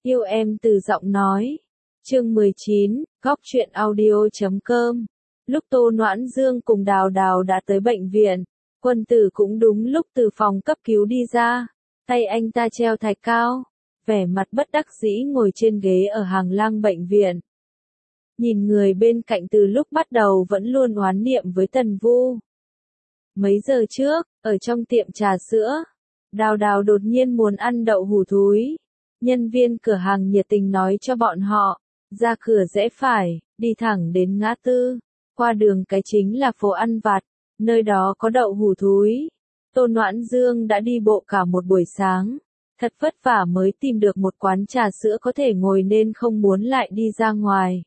Yêu em từ giọng nói. Chương 19, góc truyện audio.com. Lúc Tô Noãn Dương cùng Đào Đào đã tới bệnh viện, Quân Tử cũng đúng lúc từ phòng cấp cứu đi ra, tay anh ta treo thạch cao, vẻ mặt bất đắc dĩ ngồi trên ghế ở hành lang bệnh viện. Nhìn người bên cạnh từ lúc bắt đầu vẫn luôn oán niệm với Tần Vu. Mấy giờ trước, ở trong tiệm trà sữa, Đào Đào đột nhiên muốn ăn đậu hũ thúi. Nhân viên cửa hàng nhiệt tình nói cho bọn họ, ra cửa rẽ phải, đi thẳng đến ngã tư, qua đường cái chính là phố ăn vặt, nơi đó có đậu hũ thúi. Tô Noãn Dương đã đi bộ cả một buổi sáng, thật vất vả mới tìm được một quán trà sữa có thể ngồi nên không muốn lại đi ra ngoài.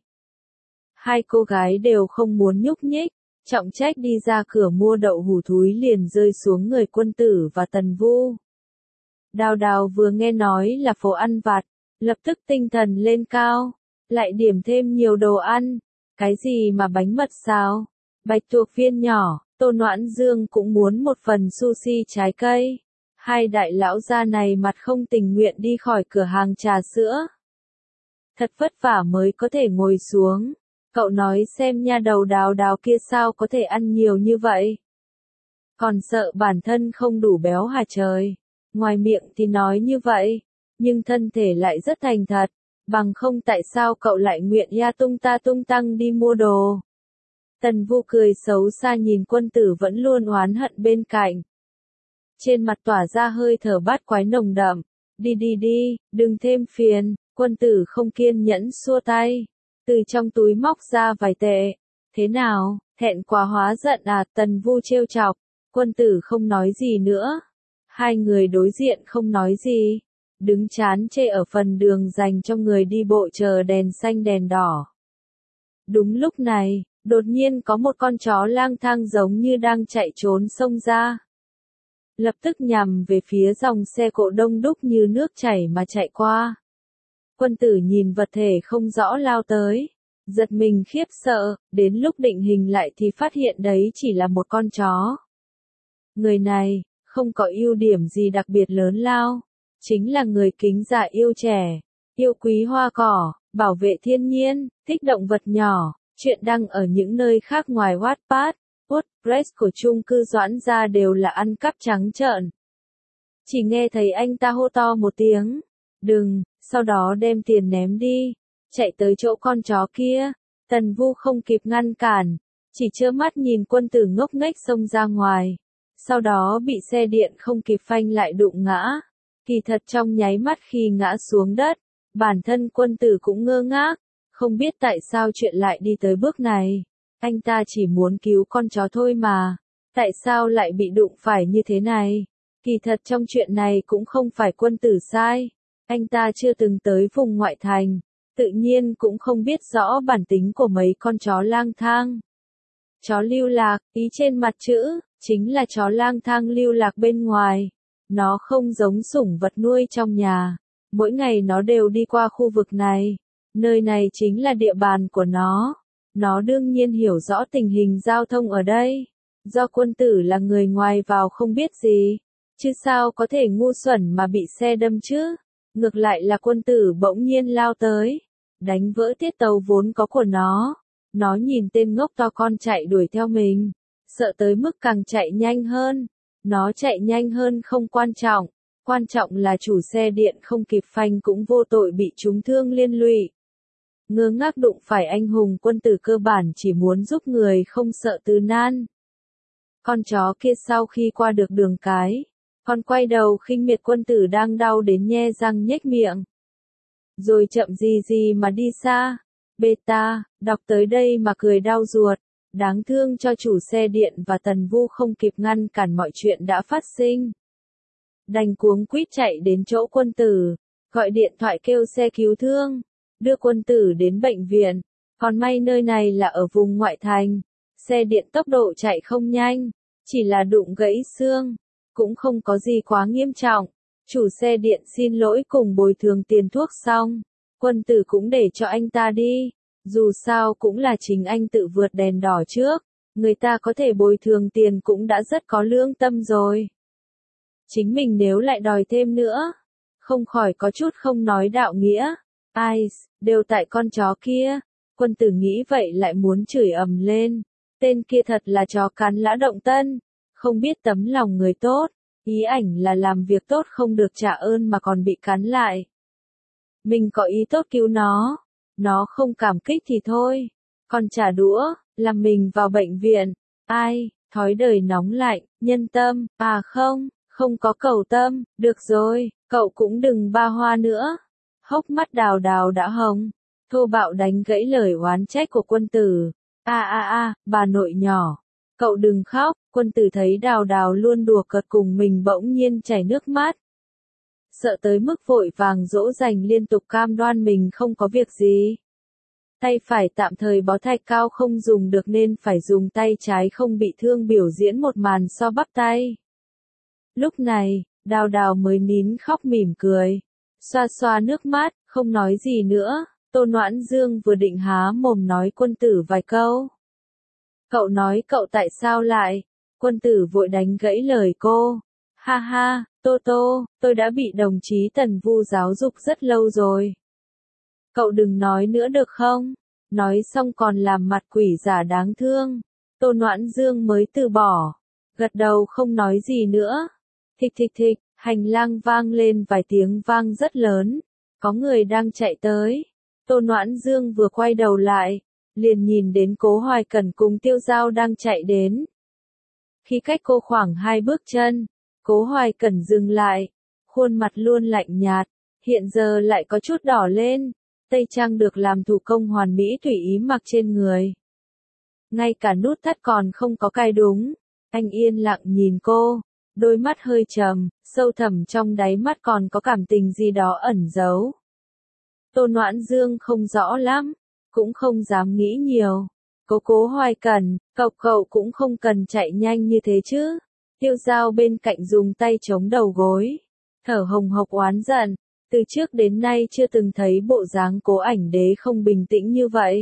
Hai cô gái đều không muốn nhúc nhích, trọng trách đi ra cửa mua đậu hũ thúi liền rơi xuống người Quân Tử và Tần Vu. Đào Đào vừa nghe nói là phố ăn vặt, lập tức tinh thần lên cao, lại điểm thêm nhiều đồ ăn, cái gì mà bánh mật xào, bạch tuộc viên nhỏ, Tô Noãn Dương cũng muốn một phần sushi trái cây. Hai đại lão gia này mặt không tình nguyện đi khỏi cửa hàng trà sữa. Thật vất vả mới có thể ngồi xuống, cậu nói xem nha đầu Đào Đào kia sao có thể ăn nhiều như vậy. Còn sợ bản thân không đủ béo hả trời. Ngoài miệng thì nói như vậy, nhưng thân thể lại rất thành thật, bằng không tại sao cậu lại nguyện ya tung ta tung tăng đi mua đồ. Tần Vu cười xấu xa nhìn Quân Tử vẫn luôn oán hận bên cạnh. Trên mặt tỏa ra hơi thở bát quái nồng đậm, đi, đừng thêm phiền, Quân Tử không kiên nhẫn xua tay, từ trong túi móc ra vài tệ. Thế nào, thẹn quá hóa giận à, Tần Vu trêu chọc, Quân Tử không nói gì nữa. Hai người đối diện không nói gì, đứng chán chê ở phần đường dành cho người đi bộ chờ đèn xanh đèn đỏ. Đúng lúc này, đột nhiên có một con chó lang thang giống như đang chạy trốn xông ra. Lập tức nhằm về phía dòng xe cộ đông đúc như nước chảy mà chạy qua. Quân Tử nhìn vật thể không rõ lao tới, giật mình khiếp sợ, đến lúc định hình lại thì phát hiện đấy chỉ là một con chó. Người này không có ưu điểm gì đặc biệt lớn lao, chính là người kính già yêu trẻ, yêu quý hoa cỏ, bảo vệ thiên nhiên, thích động vật nhỏ. Chuyện đăng ở những nơi khác ngoài Wattpad, WordPress của chung cư Doãn Gia đều là ăn cắp trắng trợn. Chỉ nghe thấy anh ta hô to một tiếng, đừng, sau đó đem tiền ném đi, chạy tới chỗ con chó kia. Tần Vu không kịp ngăn cản, chỉ trơ mắt nhìn Quân Tử ngốc nghếch xông ra ngoài. Sau đó bị xe điện không kịp phanh lại đụng ngã. Kỳ thật trong nháy mắt khi ngã xuống đất, bản thân Quân Tử cũng ngơ ngác, không biết tại sao chuyện lại đi tới bước này. Anh ta chỉ muốn cứu con chó thôi mà, tại sao lại bị đụng phải như thế này? Kỳ thật trong chuyện này cũng không phải Quân Tử sai, anh ta chưa từng tới vùng ngoại thành, tự nhiên cũng không biết rõ bản tính của mấy con chó lang thang. Chó lưu lạc, ý trên mặt chữ, chính là chó lang thang lưu lạc bên ngoài. Nó không giống sủng vật nuôi trong nhà. Mỗi ngày nó đều đi qua khu vực này. Nơi này chính là địa bàn của nó. Nó đương nhiên hiểu rõ tình hình giao thông ở đây. Do Quân Tử là người ngoài vào không biết gì. Chứ sao có thể ngu xuẩn mà bị xe đâm chứ. Ngược lại là Quân Tử bỗng nhiên lao tới. Đánh vỡ tiết tấu vốn có của nó. Nó nhìn tên ngốc to con chạy đuổi theo mình. Sợ tới mức càng chạy nhanh hơn. Nó chạy nhanh hơn không quan trọng là chủ xe điện không kịp phanh cũng vô tội bị trúng thương liên lụy. Ngơ ngác đụng phải anh hùng Quân Tử cơ bản chỉ muốn giúp người không sợ từ nan. Con chó kia sau khi qua được đường cái, còn quay đầu khinh miệt Quân Tử đang đau đến nhe răng nhếch miệng. Rồi chậm gì mà đi xa. Beta, đọc tới đây mà cười đau ruột. Đáng thương cho chủ xe điện và Tần Vu không kịp ngăn cản mọi chuyện đã phát sinh. Đành cuống quýt chạy đến chỗ Quân Tử, gọi điện thoại kêu xe cứu thương, đưa Quân Tử đến bệnh viện. Còn may nơi này là ở vùng ngoại thành, xe điện tốc độ chạy không nhanh, chỉ là đụng gãy xương, cũng không có gì quá nghiêm trọng. Chủ xe điện xin lỗi cùng bồi thường tiền thuốc xong, Quân Tử cũng để cho anh ta đi. Dù sao cũng là chính anh tự vượt đèn đỏ trước, người ta có thể bồi thường tiền cũng đã rất có lương tâm rồi. Chính mình nếu lại đòi thêm nữa, không khỏi có chút không nói đạo nghĩa. Ai, đều tại con chó kia. Quân tử nghĩ vậy lại muốn chửi ầm lên. Tên kia thật là chó cắn lã động tân. Không biết tấm lòng người tốt. Ý ảnh là làm việc tốt không được trả ơn mà còn bị cắn lại. Mình có ý tốt cứu nó không cảm kích thì thôi. Còn trả đũa, làm mình vào bệnh viện. Ai, thói đời nóng lạnh, nhân tâm, không có cầu tâm, được rồi, cậu cũng đừng ba hoa nữa. Hốc mắt Đào Đào đã hồng, thô bạo đánh gãy lời oán trách của quân tử. Bà nội nhỏ, cậu đừng khóc. Quân tử thấy Đào Đào luôn đùa cợt cùng mình bỗng nhiên chảy nước mắt. Sợ tới mức vội vàng dỗ dành liên tục cam đoan mình không có việc gì. Tay phải tạm thời bó thạch cao không dùng được nên phải dùng tay trái không bị thương biểu diễn một màn so bắp tay. Lúc này, Đào Đào mới nín khóc mỉm cười. Xoa xoa nước mắt, không nói gì nữa. Tô Noãn Dương vừa định há mồm nói quân tử vài câu. Cậu nói cậu tại sao lại? Quân tử vội đánh gãy lời cô. Ha ha, Tô, tôi đã bị đồng chí Tần Vu giáo dục rất lâu rồi. Cậu đừng nói nữa được không? Nói xong còn làm mặt quỷ giả đáng thương. Tô Noãn Dương mới từ bỏ. Gật đầu không nói gì nữa. Thịch thịch thịch, hành lang vang lên vài tiếng vang rất lớn. Có người đang chạy tới. Tô Noãn Dương vừa quay đầu lại, liền nhìn đến Cố Hoài Cẩn cùng Tiêu Giao đang chạy đến. Khi cách cô khoảng 2 bước chân, Cố Hoài Cẩn dừng lại, khuôn mặt luôn lạnh nhạt, hiện giờ lại có chút đỏ lên, tây trang được làm thủ công hoàn mỹ tùy ý mặc trên người. Ngay cả nút thắt còn không có cài đúng, anh yên lặng nhìn cô, đôi mắt hơi trầm, sâu thẳm trong đáy mắt còn có cảm tình gì đó ẩn giấu. Tô Noãn Dương không rõ lắm, cũng không dám nghĩ nhiều. Cố Hoài Cẩn, cậu cũng không cần chạy nhanh như thế chứ. Tiêu Giao bên cạnh dùng tay chống đầu gối, thở hồng hộc oán giận, từ trước đến nay chưa từng thấy bộ dáng Cố Ảnh Đế không bình tĩnh như vậy.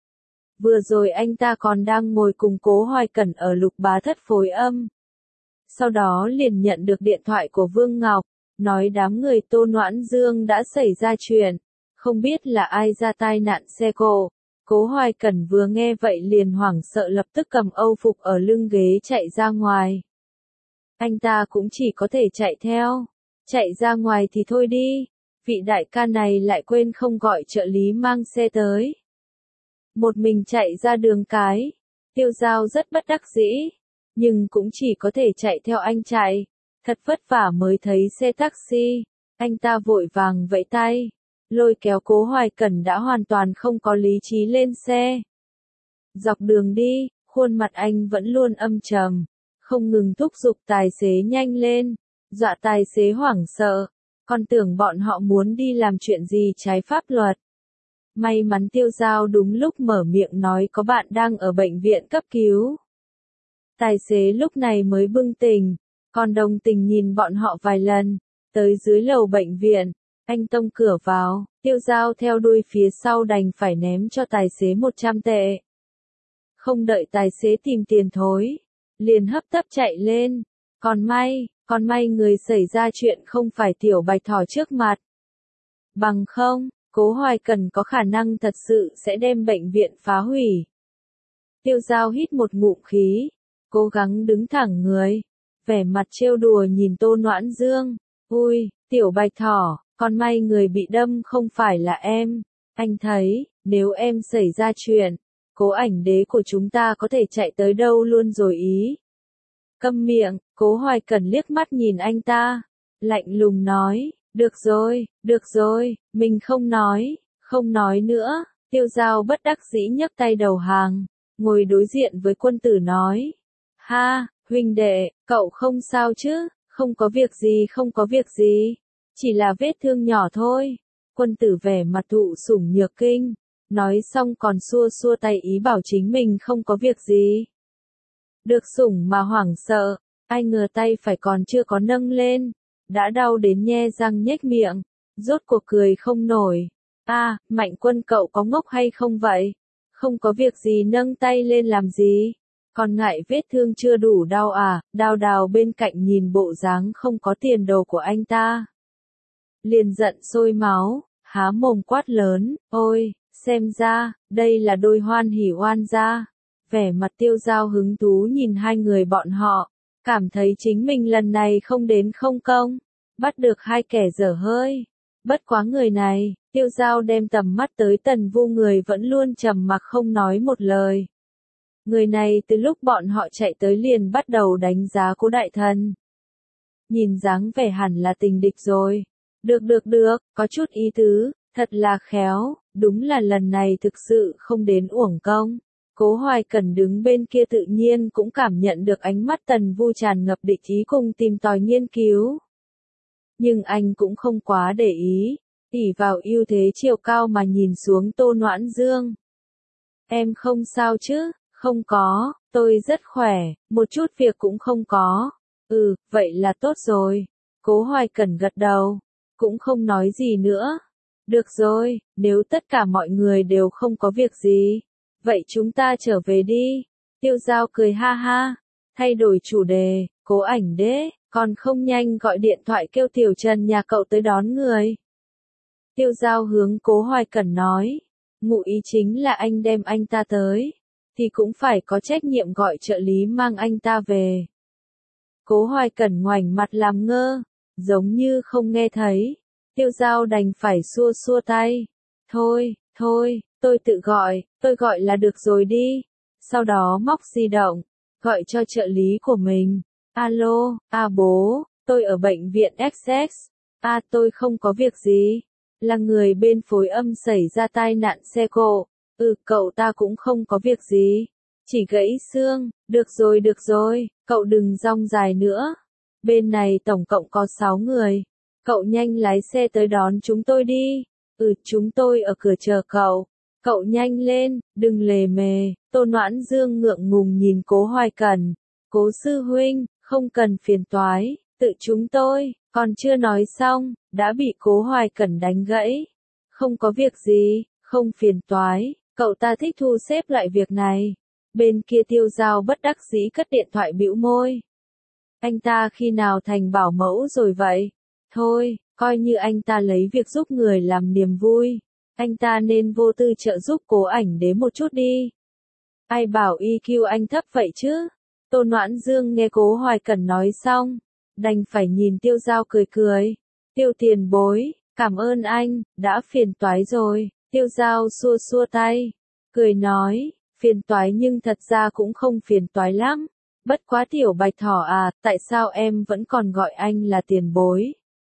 Vừa rồi anh ta còn đang ngồi cùng Cố Hoài Cẩn ở Lục Bá Thất phối âm. Sau đó liền nhận được điện thoại của Vương Ngọc, nói đám người Tô Noãn Dương đã xảy ra chuyện, không biết là ai ra tai nạn xe cộ. Cố Hoài Cẩn vừa nghe vậy liền hoảng sợ lập tức cầm âu phục ở lưng ghế chạy ra ngoài. Anh ta cũng chỉ có thể chạy theo. Chạy ra ngoài thì thôi đi. Vị đại ca này lại quên không gọi trợ lý mang xe tới. Một mình chạy ra đường cái. Tiêu Giao rất bất đắc dĩ. Nhưng cũng chỉ có thể chạy theo anh chạy. Thật vất vả mới thấy xe taxi. Anh ta vội vàng vẫy tay. Lôi kéo Cố Hoài Cẩn đã hoàn toàn không có lý trí lên xe. Dọc đường đi, khuôn mặt anh vẫn luôn âm trầm. Không ngừng thúc giục tài xế nhanh lên, dọa tài xế hoảng sợ, còn tưởng bọn họ muốn đi làm chuyện gì trái pháp luật. May mắn Tiêu Giao đúng lúc mở miệng nói có bạn đang ở bệnh viện cấp cứu. Tài xế lúc này mới bừng tỉnh, còn đồng tình nhìn bọn họ vài lần, tới dưới lầu bệnh viện, anh tông cửa vào, Tiêu Giao theo đuôi phía sau đành phải ném cho tài xế 100 tệ. Không đợi tài xế tìm tiền thối, liền hấp tấp chạy lên, còn may người xảy ra chuyện không phải Tiểu Bạch Thỏ trước mặt. Bằng không, Cố Hoài Cẩn có khả năng thật sự sẽ đem bệnh viện phá hủy. Tiêu Giao hít một ngụm khí, cố gắng đứng thẳng người, vẻ mặt trêu đùa nhìn Tô Noãn Dương. Ui, Tiểu Bạch Thỏ, còn may người bị đâm không phải là em. Anh thấy, nếu em xảy ra chuyện, Cố Ảnh Đế của chúng ta có thể chạy tới đâu luôn rồi ý. Câm miệng, Cố Hoài Cẩn liếc mắt nhìn anh ta, lạnh lùng nói, được rồi, mình không nói nữa. Tiêu Giao bất đắc dĩ nhấc tay đầu hàng, ngồi đối diện với quân tử nói, ha, huynh đệ, cậu không sao chứ, không có việc gì, chỉ là vết thương nhỏ thôi. Quân tử vẻ mặt thụ sủng nhược kinh, nói xong còn xua xua tay ý bảo chính mình không có việc gì. Được sủng mà hoảng sợ, ai ngờ tay phải còn chưa có nâng lên, đã đau đến nhe răng nhếch miệng, rốt cuộc cười không nổi. Mạnh Quân cậu có ngốc hay không vậy? Không có việc gì nâng tay lên làm gì? Còn ngại vết thương chưa đủ đau à? Đào Đào bên cạnh nhìn bộ dáng không có tiền đồ của anh ta. liền giận sôi máu, há mồm quát lớn, ôi, xem ra, đây là đôi hoan hỉ oan gia. Vẻ mặt Tiêu Dao hứng thú nhìn hai người bọn họ, cảm thấy chính mình lần này không đến không công, bắt được hai kẻ dở hơi. Bất quá người này, Tiêu Dao đem tầm mắt tới Tần Vu người vẫn luôn trầm mặc không nói một lời. Người này từ lúc bọn họ chạy tới liền bắt đầu đánh giá Cố đại thần. Nhìn dáng vẻ hẳn là tình địch rồi. Được, có chút ý tứ, thật là khéo, đúng là lần này thực sự không đến uổng công. Cố Hoài Cẩn đứng bên kia tự nhiên cũng cảm nhận được ánh mắt Tần Vu tràn ngập địch ý cùng tìm tòi nghiên cứu. Nhưng anh cũng không quá để ý, ỷ vào ưu thế chiều cao mà nhìn xuống Tô Noãn Dương. Em không sao chứ? Không có, tôi rất khỏe, một chút việc cũng không có. Vậy là tốt rồi. Cố Hoài Cẩn gật đầu, cũng không nói gì nữa. Được rồi, nếu tất cả mọi người đều không có việc gì, vậy chúng ta trở về đi. Tiêu Dao cười ha ha, thay đổi chủ đề, Cố Ảnh Đế, còn không nhanh gọi điện thoại kêu Tiểu Trần nhà cậu tới đón người. Tiêu Dao hướng Cố Hoài Cẩn nói, ngụ ý chính là anh đem anh ta tới, thì cũng phải có trách nhiệm gọi trợ lý mang anh ta về. Cố Hoài Cẩn ngoảnh mặt làm ngơ, giống như không nghe thấy. Tiêu Dao đành phải xua xua tay. Thôi, tôi tự gọi, tôi gọi là được rồi đi. Sau đó móc di động, gọi cho trợ lý của mình. Alo, bố, tôi ở bệnh viện XX. Tôi không có việc gì. Là người bên phối âm xảy ra tai nạn xe cộ. Cậu ta cũng không có việc gì. Chỉ gãy xương. Được rồi, cậu đừng rong dài nữa. Bên này tổng cộng có 6 người. Cậu nhanh lái xe tới đón chúng tôi đi. Chúng tôi ở cửa chờ cậu. Cậu nhanh lên, đừng lề mề. Tô Noãn Dương ngượng ngùng nhìn Cố Hoài Cẩn. Cố sư huynh, không cần phiền toái, tự chúng tôi, còn chưa nói xong, đã bị Cố Hoài Cẩn đánh gãy. Không có việc gì, không phiền toái, cậu ta thích thu xếp lại việc này. Bên kia Tiêu Dao bất đắc dĩ cất điện thoại bĩu môi. Anh ta khi nào thành bảo mẫu rồi vậy? Thôi, coi như anh ta lấy việc giúp người làm niềm vui. Anh ta nên vô tư trợ giúp Cố Ảnh Đế một chút đi. Ai bảo EQ anh thấp vậy chứ? Tô Noãn Dương nghe Cố Hoài Cẩn nói xong, đành phải nhìn Tiêu Dao cười. Tiêu tiền bối, cảm ơn anh, đã phiền toái rồi. Tiêu Dao xua xua tay, cười nói, phiền toái nhưng thật ra cũng không phiền toái lắm. Bất quá Tiểu Bạch Thỏ tại sao em vẫn còn gọi anh là tiền bối?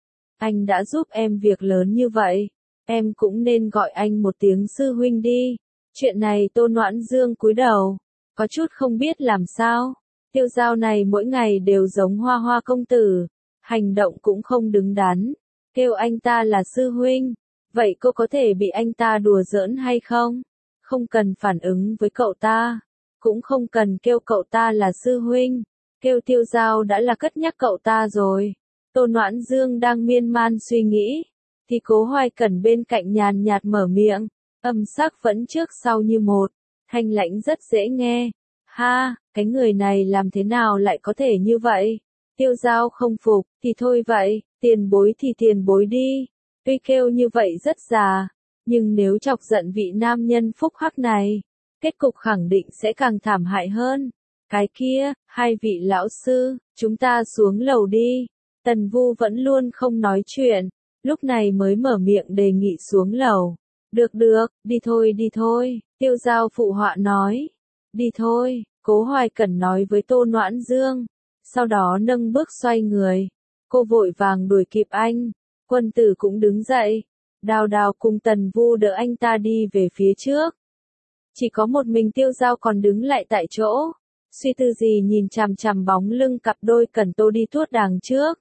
Anh đã giúp em việc lớn như vậy, em cũng nên gọi anh một tiếng sư huynh đi. Chuyện này Tô Noãn Dương cúi đầu, có chút không biết làm sao. Tiêu Dao này mỗi ngày đều giống Hoa Hoa công tử, hành động cũng không đứng đắn, kêu anh ta là sư huynh, vậy cô có thể bị anh ta đùa giỡn hay không? Không cần phản ứng với cậu ta, cũng không cần kêu cậu ta là sư huynh, kêu Tiêu Dao đã là cất nhắc cậu ta rồi. Tô Noãn Dương đang miên man suy nghĩ, thì Cố Hoài Cẩn bên cạnh nhàn nhạt mở miệng, âm sắc vẫn trước sau như một, thanh lãnh rất dễ nghe. Ha, cái người này làm thế nào lại có thể như vậy? Tiêu Dao không phục, thì thôi vậy, tiền bối thì tiền bối đi. Tuy kêu như vậy rất già, nhưng nếu chọc giận vị nam nhân phúc hắc này, kết cục khẳng định sẽ càng thảm hại hơn. Cái kia, hai vị lão sư, chúng ta xuống lầu đi. Tần Vu vẫn luôn không nói chuyện, lúc này mới mở miệng đề nghị xuống lầu. Được, đi thôi, Tiêu Dao phụ họa nói. Đi thôi, Cố Hoài Cẩn nói với Tô Noãn Dương, sau đó nâng bước xoay người. Cô vội vàng đuổi kịp anh, Quân Tử cũng đứng dậy. Đào Đào cùng Tần Vu đỡ anh ta đi về phía trước. Chỉ có một mình Tiêu Dao còn đứng lại tại chỗ, suy tư gì nhìn chằm chằm bóng lưng cặp đôi Cẩn Tô đi tuốt đàng trước.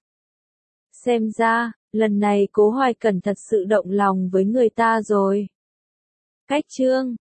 Xem ra, lần này Cố Hoài Cẩn thật sự động lòng với người ta rồi. Cách chương